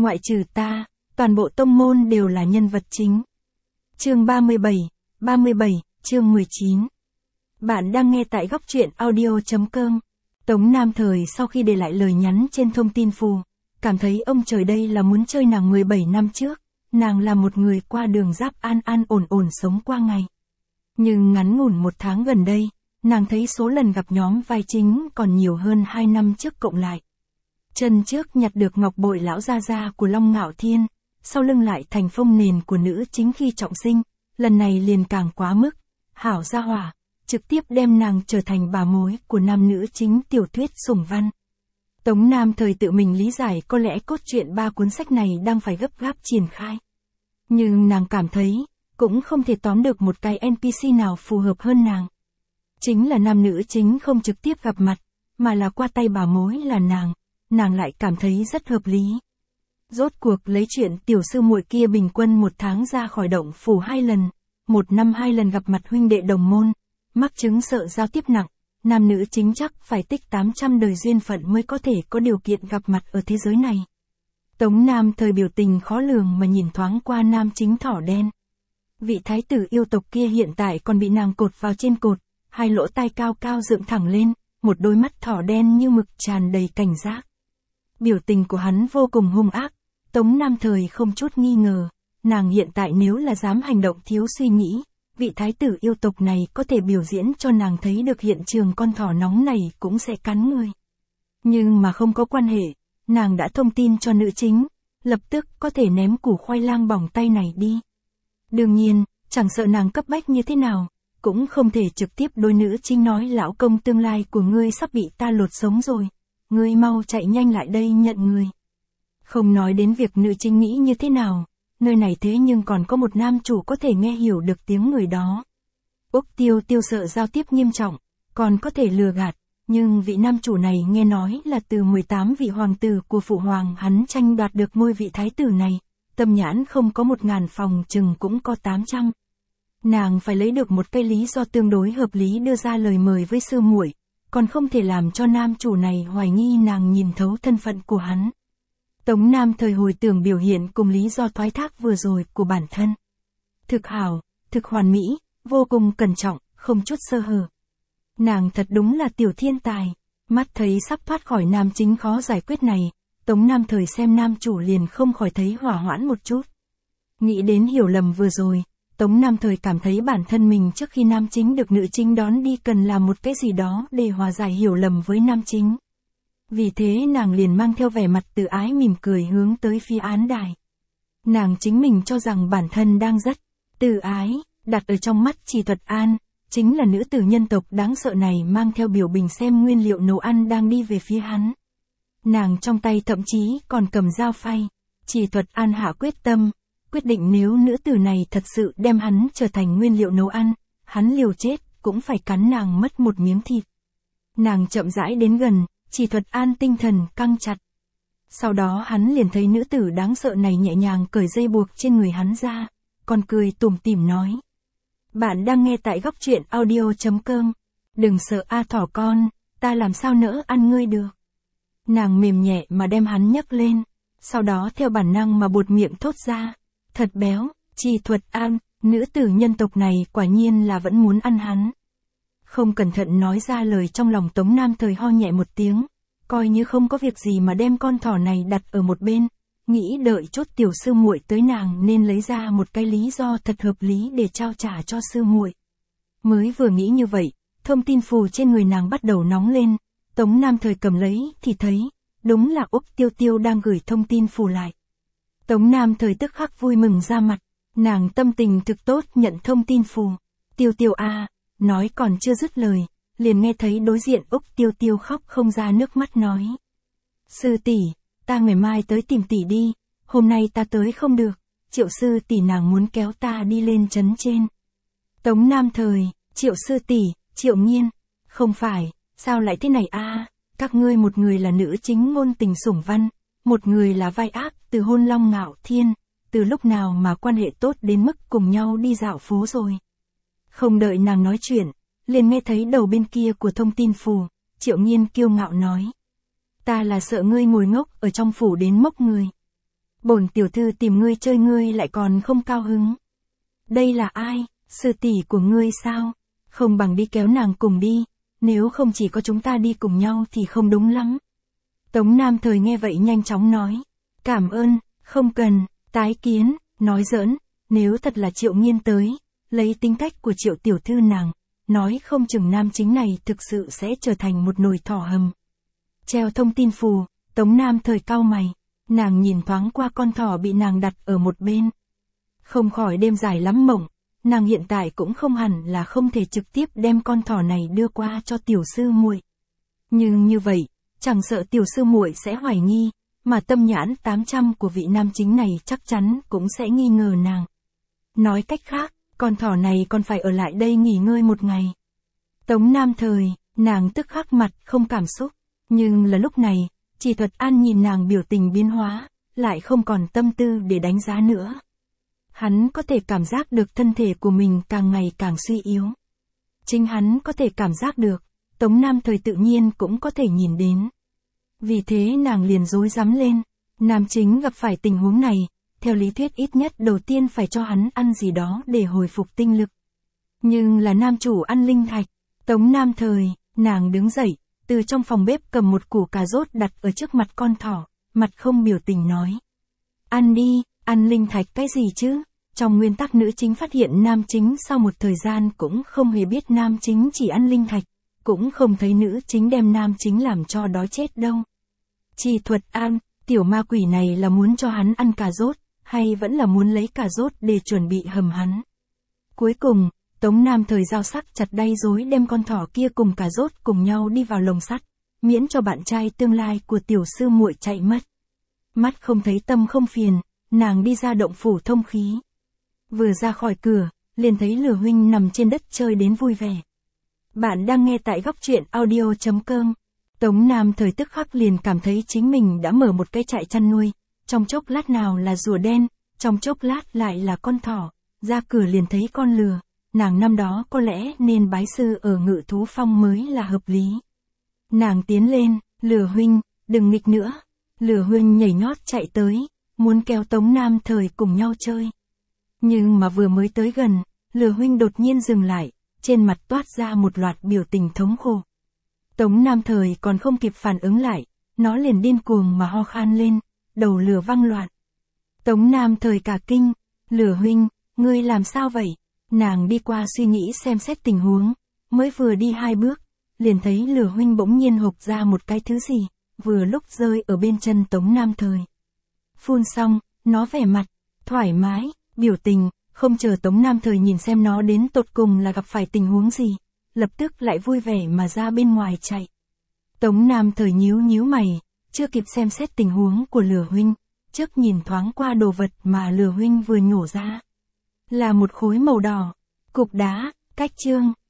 ngoại trừ ta, toàn bộ tông môn đều là nhân vật chính. Chương 37, chương 19. Bạn đang nghe tại góc truyện audio.com. Tống Nam Thời sau khi để lại lời nhắn trên thông tin phù, cảm thấy ông trời đây là muốn chơi nàng 17 năm trước, nàng là một người qua đường Giáp an an ổn ổn sống qua ngày. Nhưng ngắn ngủn một tháng gần đây, nàng thấy số lần gặp nhóm vai chính còn nhiều hơn 2 năm trước cộng lại. Chân trước nhặt được ngọc bội lão gia gia của Long Ngạo Thiên, sau lưng lại thành phong nền của nữ chính khi trọng sinh, lần này liền càng quá mức, hảo gia hỏa, trực tiếp đem nàng trở thành bà mối của nam nữ chính tiểu thuyết sủng văn. Tống Nam Thời tự mình lý giải có lẽ cốt truyện 3 cuốn sách này đang phải gấp gáp triển khai. Nhưng nàng cảm thấy, cũng không thể tóm được một cái NPC nào phù hợp hơn nàng. Chính là nam nữ chính không trực tiếp gặp mặt, mà là qua tay bà mối là nàng lại cảm thấy rất hợp lý. Rốt cuộc lấy chuyện tiểu sư muội kia bình quân một tháng ra khỏi động phủ 2 lần, một năm 2 lần gặp mặt huynh đệ đồng môn, mắc chứng sợ giao tiếp nặng, nam nữ chính chắc phải tích 800 đời duyên phận mới có thể có điều kiện gặp mặt ở thế giới này. Tống Nam Thời biểu tình khó lường mà nhìn thoáng qua nam chính thỏ đen. Vị thái tử yêu tộc kia hiện tại còn bị nàng cột vào trên cột, 2 lỗ tai cao cao dựng thẳng lên, một đôi mắt thỏ đen như mực tràn đầy cảnh giác. Biểu tình của hắn vô cùng hung ác, Tống Nam Thời không chút nghi ngờ, nàng hiện tại nếu là dám hành động thiếu suy nghĩ, vị thái tử yêu tộc này có thể biểu diễn cho nàng thấy được hiện trường con thỏ nóng này cũng sẽ cắn người. Nhưng mà không có quan hệ, nàng đã thông tin cho nữ chính, lập tức có thể ném củ khoai lang bỏng tay này đi. Đương nhiên, chẳng sợ nàng cấp bách như thế nào, cũng không thể trực tiếp đối nữ chính nói lão công tương lai của ngươi sắp bị ta lột sống rồi, ngươi mau chạy nhanh lại đây nhận người. Không nói đến việc nữ chính nghĩ như thế nào, nơi này thế nhưng còn có một nam chủ có thể nghe hiểu được tiếng người đó. Úc Tiêu Tiêu sợ giao tiếp nghiêm trọng, còn có thể lừa gạt, nhưng vị nam chủ này nghe nói là từ 18 vị hoàng tử của phụ hoàng hắn tranh đoạt được ngôi vị thái tử này, tâm nhãn không có 1000 phòng chừng cũng có 800. Nàng phải lấy được một cái lý do tương đối hợp lý đưa ra lời mời với sư muội, còn không thể làm cho nam chủ này hoài nghi nàng nhìn thấu thân phận của hắn. Tống Nam Thời hồi tưởng biểu hiện cùng lý do thoái thác vừa rồi của bản thân. Thực hảo, thực hoàn mỹ, vô cùng cẩn trọng, không chút sơ hở. Nàng thật đúng là tiểu thiên tài, mắt thấy sắp thoát khỏi nam chính khó giải quyết này, Tống Nam Thời xem nam chủ liền không khỏi thấy hỏa hoãn một chút. Nghĩ đến hiểu lầm vừa rồi, Tống Nam Thời cảm thấy bản thân mình trước khi nam chính được nữ chính đón đi cần làm một cái gì đó để hòa giải hiểu lầm với nam chính. Vì thế nàng liền mang theo vẻ mặt từ ái mỉm cười hướng tới phía án đài. Nàng chính mình cho rằng bản thân đang rất từ ái, đặt ở trong mắt Chỉ Thuật An, chính là nữ tử nhân tộc đáng sợ này mang theo biểu bình xem nguyên liệu nấu ăn đang đi về phía hắn. Nàng trong tay thậm chí còn cầm dao phay, Chỉ Thuật An hạ quyết tâm, quyết định nếu nữ tử này thật sự đem hắn trở thành nguyên liệu nấu ăn, hắn liều chết cũng phải cắn nàng mất một miếng thịt. Nàng chậm rãi đến gần, Chỉ Thuật An tinh thần căng chặt. Sau đó hắn liền thấy nữ tử đáng sợ này nhẹ nhàng cởi dây buộc trên người hắn ra, còn cười tủm tỉm nói. Bạn đang nghe tại góc truyện audio.com. Đừng sợ a thỏ con, ta làm sao nỡ ăn ngươi được. Nàng mềm nhẹ mà đem hắn nhấc lên, sau đó theo bản năng mà buột miệng thốt ra. Thật béo, Chỉ Thuật An, nữ tử nhân tộc này quả nhiên là vẫn muốn ăn hắn. Không cẩn thận nói ra lời trong lòng Tống Nam Thời ho nhẹ một tiếng, coi như không có việc gì mà đem con thỏ này đặt ở một bên, nghĩ đợi chốt tiểu sư muội tới nàng nên lấy ra một cái lý do thật hợp lý để trao trả cho sư muội. Mới vừa nghĩ như vậy, thông tin phù trên người nàng bắt đầu nóng lên, Tống Nam Thời cầm lấy thì thấy, đúng là Úc Tiêu Tiêu đang gửi thông tin phù lại. Tống Nam Thời tức khắc vui mừng ra mặt, nàng tâm tình thực tốt nhận thông tin phù. Tiêu Tiêu a, nói còn chưa dứt lời, liền nghe thấy đối diện Úc Tiêu Tiêu khóc không ra nước mắt nói. Sư tỷ, ta ngày mai tới tìm tỷ đi, hôm nay ta tới không được, Triệu sư tỷ nàng muốn kéo ta đi lên trấn trên. Tống Nam Thời, Triệu sư tỷ, Triệu Nghiên, không phải, sao lại thế này a? Các ngươi một người là nữ chính ngôn tình sủng văn, một người là vai ác từ hôn Long Ngạo Thiên, từ lúc nào mà quan hệ tốt đến mức cùng nhau đi dạo phố rồi. Không đợi nàng nói chuyện, liền nghe thấy đầu bên kia của thông tin phù, Triệu Nghiên kiêu ngạo nói. Ta là sợ ngươi ngồi ngốc ở trong phủ đến mốc người. Bổn tiểu thư tìm ngươi chơi ngươi lại còn không cao hứng. Đây là ai, sư tỷ của ngươi sao? Không bằng đi kéo nàng cùng đi, nếu không chỉ có chúng ta đi cùng nhau thì không đúng lắm. Tống Nam Thời nghe vậy nhanh chóng nói. Cảm ơn, không cần, tái kiến, nói giỡn, nếu thật là Triệu Nghiên tới, lấy tính cách của Triệu tiểu thư nàng, nói không chừng nam chính này thực sự sẽ trở thành một nồi thỏ hầm. Treo thông tin phù, Tống Nam Thời cau mày, nàng nhìn thoáng qua con thỏ bị nàng đặt ở một bên. Không khỏi đêm dài lắm mộng, nàng hiện tại cũng không hẳn là không thể trực tiếp đem con thỏ này đưa qua cho tiểu sư muội. Nhưng như vậy, chẳng sợ tiểu sư muội sẽ hoài nghi, mà tâm nhãn 800 của vị nam chính này chắc chắn cũng sẽ nghi ngờ nàng. Nói cách khác, con thỏ này còn phải ở lại đây nghỉ ngơi một ngày. Tống Nam Thời, nàng tức khắc mặt không cảm xúc, nhưng là lúc này, Chỉ Thuật An nhìn nàng biểu tình biến hóa, lại không còn tâm tư để đánh giá nữa. Hắn có thể cảm giác được thân thể của mình càng ngày càng suy yếu. Chính hắn có thể cảm giác được, Tống Nam Thời tự nhiên cũng có thể nhìn đến. Vì thế nàng liền rối rắm lên, nam chính gặp phải tình huống này, theo lý thuyết ít nhất đầu tiên phải cho hắn ăn gì đó để hồi phục tinh lực. Nhưng là nam chủ ăn linh thạch, Tống Nam Thời, nàng đứng dậy, từ trong phòng bếp cầm một củ cà rốt đặt ở trước mặt con thỏ, mặt không biểu tình nói. Ăn đi, ăn linh thạch cái gì chứ? Trong nguyên tắc nữ chính phát hiện nam chính sau một thời gian cũng không hề biết nam chính chỉ ăn linh thạch, cũng không thấy nữ chính đem nam chính làm cho đói chết đâu. Chỉ Thuật An, tiểu ma quỷ này là muốn cho hắn ăn cà rốt, hay vẫn là muốn lấy cà rốt để chuẩn bị hầm hắn. Cuối cùng, Tống Nam Thời dao sắc chặt đay rối đem con thỏ kia cùng cà rốt cùng nhau đi vào lồng sắt, miễn cho bạn trai tương lai của tiểu sư muội chạy mất. Mắt không thấy tâm không phiền, nàng đi ra động phủ thông khí. Vừa ra khỏi cửa, liền thấy Lửa huynh nằm trên đất chơi đến vui vẻ. Bạn đang nghe tại góc truyện audio.com. Tống Nam Thời tức khắc liền cảm thấy chính mình đã mở một cái trại chăn nuôi, trong chốc lát nào là rùa đen, trong chốc lát lại là con thỏ, ra cửa liền thấy con lừa, nàng năm đó có lẽ nên bái sư ở Ngự Thú Phong mới là hợp lý. Nàng tiến lên, Lửa huynh, đừng nghịch nữa. Lửa huynh nhảy nhót chạy tới, muốn kéo Tống Nam Thời cùng nhau chơi. Nhưng mà vừa mới tới gần, Lửa huynh đột nhiên dừng lại, trên mặt toát ra một loạt biểu tình thống khổ. Tống Nam Thời còn không kịp phản ứng lại, nó liền điên cuồng mà ho khan lên, đầu lửa văng loạn. Tống Nam Thời cả kinh, Lửa huynh, ngươi làm sao vậy? Nàng đi qua suy nghĩ xem xét tình huống, mới vừa đi 2 bước, liền thấy Lửa huynh bỗng nhiên hộc ra một cái thứ gì, vừa lúc rơi ở bên chân Tống Nam Thời. Phun xong, nó vẻ mặt thoải mái, biểu tình, không chờ Tống Nam Thời nhìn xem nó đến tột cùng là gặp phải tình huống gì, lập tức lại vui vẻ mà ra bên ngoài chạy. Tống Nam Thời nhíu nhíu mày, chưa kịp xem xét tình huống của Lửa huynh, trước nhìn thoáng qua đồ vật mà Lửa huynh vừa nhổ ra. Là một khối màu đỏ, cục đá, cách chương.